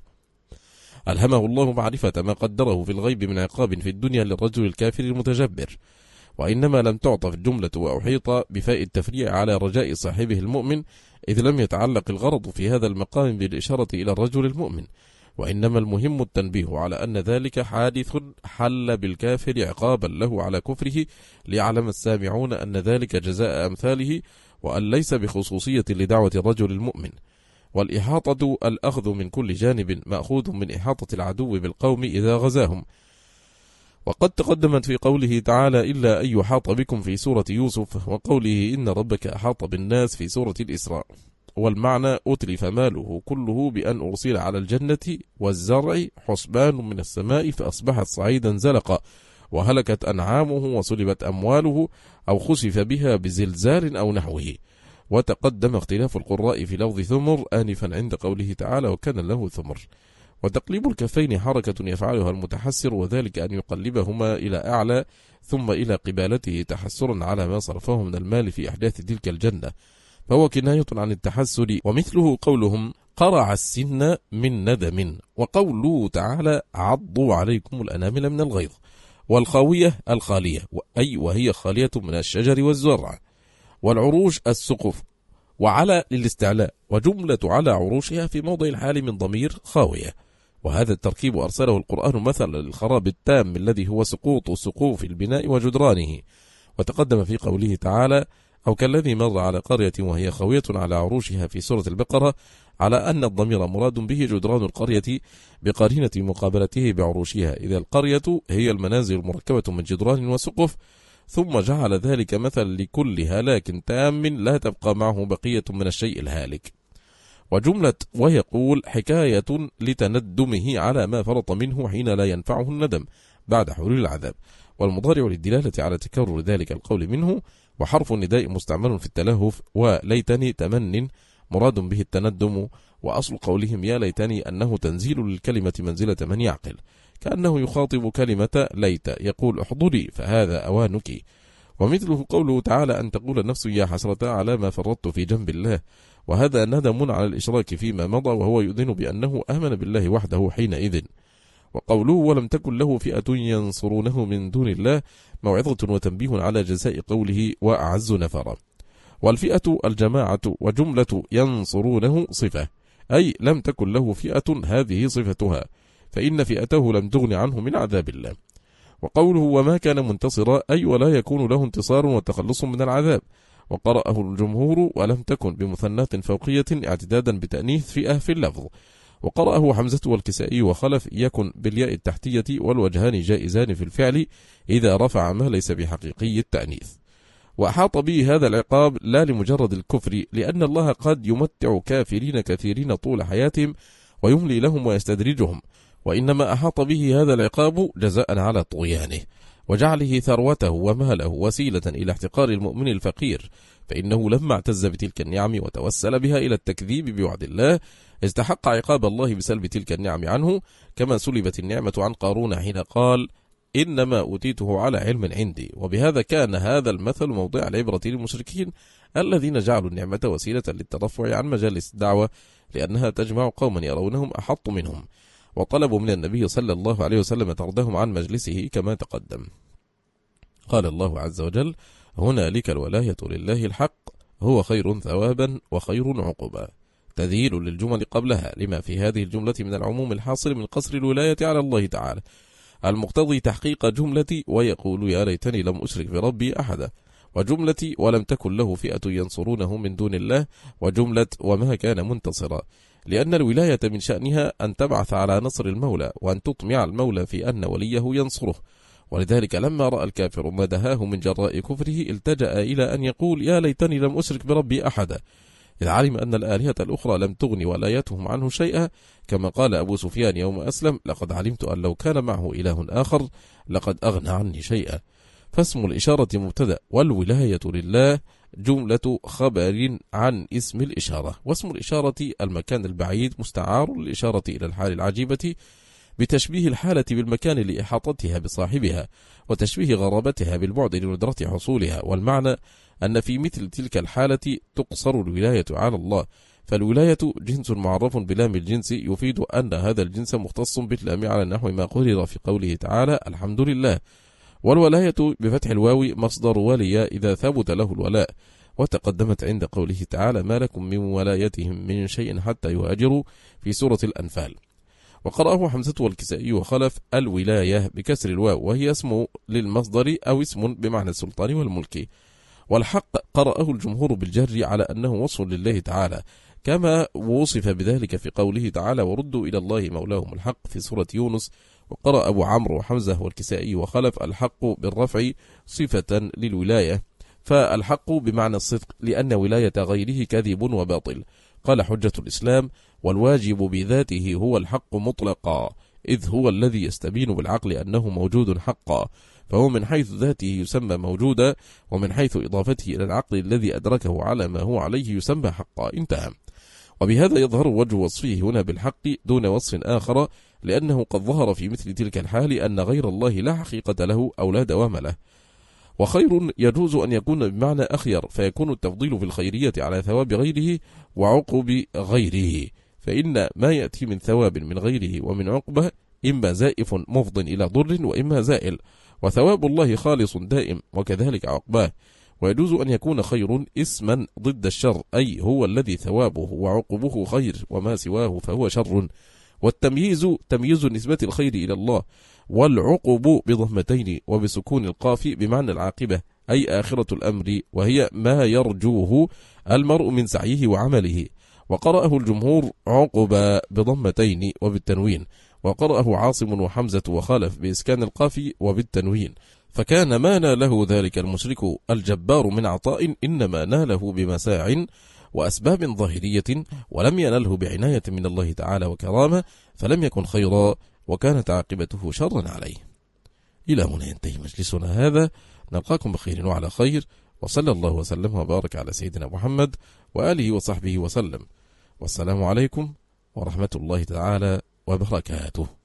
Speaker 1: ألهمه الله معرفة ما قدره في الغيب من عقاب في الدنيا للرجل الكافر المتجبر، وإنما لم تعطف الجملة وأحيط بفاء التفريع على رجاء صاحبه المؤمن، إذ لم يتعلق الغرض في هذا المقام بالإشارة إلى الرجل المؤمن، وإنما المهم التنبيه على أن ذلك حادث حل بالكافر عقابا له على كفره، ليعلم السامعون أن ذلك جزاء أمثاله، وأن ليس بخصوصية لدعوة الرجل المؤمن. والإحاطة الأخذ من كل جانب مأخوذ من إحاطة العدو بالقوم إذا غزاهم، وقد تقدمت في قوله تعالى إلا أن يحاط بكم في سورة يوسف، وقوله إن ربك أحاط بالناس في سورة الإسراء. والمعنى أتلف ماله كله بأن أرسل على الجنة والزرع حسبان من السماء فأصبحت صعيدا زلقا، وهلكت أنعامه وسلبت أمواله، أو خسف بها بزلزال أو نحوه. وتقدم اختلاف القراء في لفظ ثمر آنفا عند قوله تعالى وكان له ثمر. وتقليب الكفين حركة يفعلها المتحسر، وذلك أن يقلبهما إلى أعلى ثم إلى قبالته تحسرا على ما صرفه من المال في إحداث تلك الجنة، فهو كناية عن التحسر. ومثله قولهم قرع السن من ندم، وقوله تعالى عضوا عليكم الأنامل من الغيظ. والخاوية الخالية، أي وهي خالية من الشجر والزرع. والعروش السقف، وعلى للاستعلاء، وجملة على عروشها في موضع الحال من ضمير خاوية. وهذا التركيب أرسله القرآن مثلا للخراب التام الذي هو سقوط سقوف البناء وجدرانه. وتقدم في قوله تعالى أو كالذي مر على قرية وهي خاوية على عروشها في سورة البقرة، على أن الضمير مراد به جدران القرية بقرينة مقابلته بعروشها، إذا القرية هي المنازل المركبة من جدران وسقف، ثم جعل ذلك مثل لكل هلاك تام لا تبقى معه بقية من الشيء الهالك. وجملة ويقول حكاية لتندمه على ما فرط منه حين لا ينفعه الندم بعد حلول العذاب، والمضارع للدلالة على تكرر ذلك القول منه، وحرف النداء مستعمل في التلهف، وليتني تمن مراد به التندم. وأصل قولهم يا ليتني أنه تنزيل للكلمة منزلة من يعقل، كأنه يخاطب كلمة ليت يقول احضري فهذا أوانك. ومثله قوله تعالى أن تقول نفس يا حسرة على ما فرطت في جنب الله، وهذا ندم على الإشراك فيما مضى، وهو يؤذن بأنه آمن بالله وحده حينئذ. وقوله ولم تكن له فئة ينصرونه من دون الله موعظة وتنبيه على جزاء قوله وأعز نفرا. والفئة الجماعة، وجملة ينصرونه صفة، أي لم تكن له فئة هذه صفتها، فإن فئته لم تغن عنه من عذاب الله. وقوله وما كان منتصرا أي ولا يكون له انتصار وتخلص من العذاب. وقرأه الجمهور ولم تكن بمثنات فوقية اعتدادا بتأنيث فئة في اللفظ. وقرأه حمزة والكسائي وخلف يكن بالياء التحتية والوجهان جائزان في الفعل إذا رفع ما ليس بحقيقي التأنيث. وأحاط به هذا العقاب لا لمجرد الكفر، لأن الله قد يمتع كافرين كثيرين طول حياتهم ويملي لهم ويستدرجهم، وإنما أحاط به هذا العقاب جزاء على طغيانه وجعله ثروته وماله وسيلة إلى احتقار المؤمن الفقير، فإنه لما اعتز بتلك النعم وتوسل بها إلى التكذيب بوعد الله استحق عقاب الله بسلب تلك النعم عنه، كما سلبت النعمة عن قارون حين قال إنما أوتيته على علم عندي. وبهذا كان هذا المثل موضع العبرة للمشركين الذين جعلوا النعمة وسيلة للترفع عن مجالس الدعوة، لأنها تجمع قوما يرونهم أحط منهم، وطلبوا من النبي صلى الله عليه وسلم طردهم عن مجلسه كما تقدم. قال الله عز وجل هنالك الولاية لله الحق هو خير ثوابا وخير عقبا، تذييل للجمل قبلها لما في هذه الجملة من العموم الحاصل من قصر الولاية على الله تعالى المقتضي تحقيق جملة ويقول يا ليتني لم أشرك بربي أحدا، وجملة ولم تكن له فئة ينصرونه من دون الله، وجملة وما كان منتصرا، لأن الولاية من شأنها أن تبعث على نصر المولى وأن تطمع المولى في أن وليه ينصره. ولذلك لما رأى الكافر ما دهاه من جراء كفره التجأ إلى أن يقول يا ليتني لم أشرك بربي أحدا، إذ علم أن الآلهة الأخرى لم تغني ولايتهم عنه شيئا، كما قال أبو سفيان يوم أسلم لقد علمت أن لو كان معه إله آخر لقد أغنى عني شيئا. فاسم الإشارة مبتدأ والولاية لله جملة خبر عن اسم الإشارة، واسم الإشارة المكان البعيد مستعار للإشارة إلى الحال العجيبة بتشبيه الحالة بالمكان لإحاطتها بصاحبها، وتشبيه غرابتها بالبعد لندرة حصولها، والمعنى أن في مثل تلك الحالة تقصر الولاية على الله، فالولاية جنس معرف بلام الجنس يفيد أن هذا الجنس مختص باللام على نحو ما قرر في قوله تعالى الحمد لله. والولاية بفتح الواو مصدر ولي إذا ثبت له الولاء، وتقدمت عند قوله تعالى ما لكم من ولايتهم من شيء حتى يهاجروا في سورة الأنفال. وقرأه حمزة والكسائي وخلف الولاية بكسر الواو، وهي اسم للمصدر أو اسم بمعنى السلطان والملك. والحق قرأه الجمهور بالجر على أنه وصف لله تعالى، كما وصف بذلك في قوله تعالى وردوا إلى الله مولاهم الحق في سورة يونس. وقرأ أبو عمرو وحمزة والكسائي وخلف الحق بالرفع صفة للولاية، فالحق بمعنى الصدق لأن ولاية غيره كذب وباطل. قال حجة الإسلام والواجب بذاته هو الحق مطلقا، إذ هو الذي يستبين بالعقل أنه موجود حقا، فهو من حيث ذاته يسمى موجودا، ومن حيث إضافته إلى العقل الذي أدركه على ما هو عليه يسمى حقا. انتهى. وبهذا يظهر وجه وصفه هنا بالحق دون وصف آخر، لأنه قد ظهر في مثل تلك الحال أن غير الله لا حقيقة له أو لا دوام له. وخير يجوز أن يكون بمعنى أخير، فيكون التفضيل في الخيرية على ثواب غيره وعقب غيره، فإن ما يأتي من ثواب من غيره ومن عقبه إما زائف مفض إلى ضر وإما زائل، وثواب الله خالص دائم وكذلك عقباه. ويجوز أن يكون خير اسما ضد الشر، أي هو الذي ثوابه وعقبه خير وما سواه فهو شر. والتمييز تمييز نسبة الخير إلى الله، والعقب بضمتين وبسكون القاف بمعنى العاقبة أي آخرة الأمر، وهي ما يرجوه المرء من سعيه وعمله. وقرأه الجمهور عقب بضمتين وبالتنوين، وقرأه عاصم وحمزة وخالف بإسكان القاف وبالتنوين. فكان ما ناله ذلك المشرك الجبار من عطاء إنما ناله بمساع وأسباب ظاهرية، ولم ينله بعناية من الله تعالى وكرامة، فلم يكن خيرا وكانت عاقبته شرا عليه. إلى هنا ينتهي مجلسنا هذا، نلقاكم بخير وعلى خير، وصلى الله وسلم وبارك على سيدنا محمد وآله وصحبه وسلم، والسلام عليكم ورحمة الله تعالى وبركاته.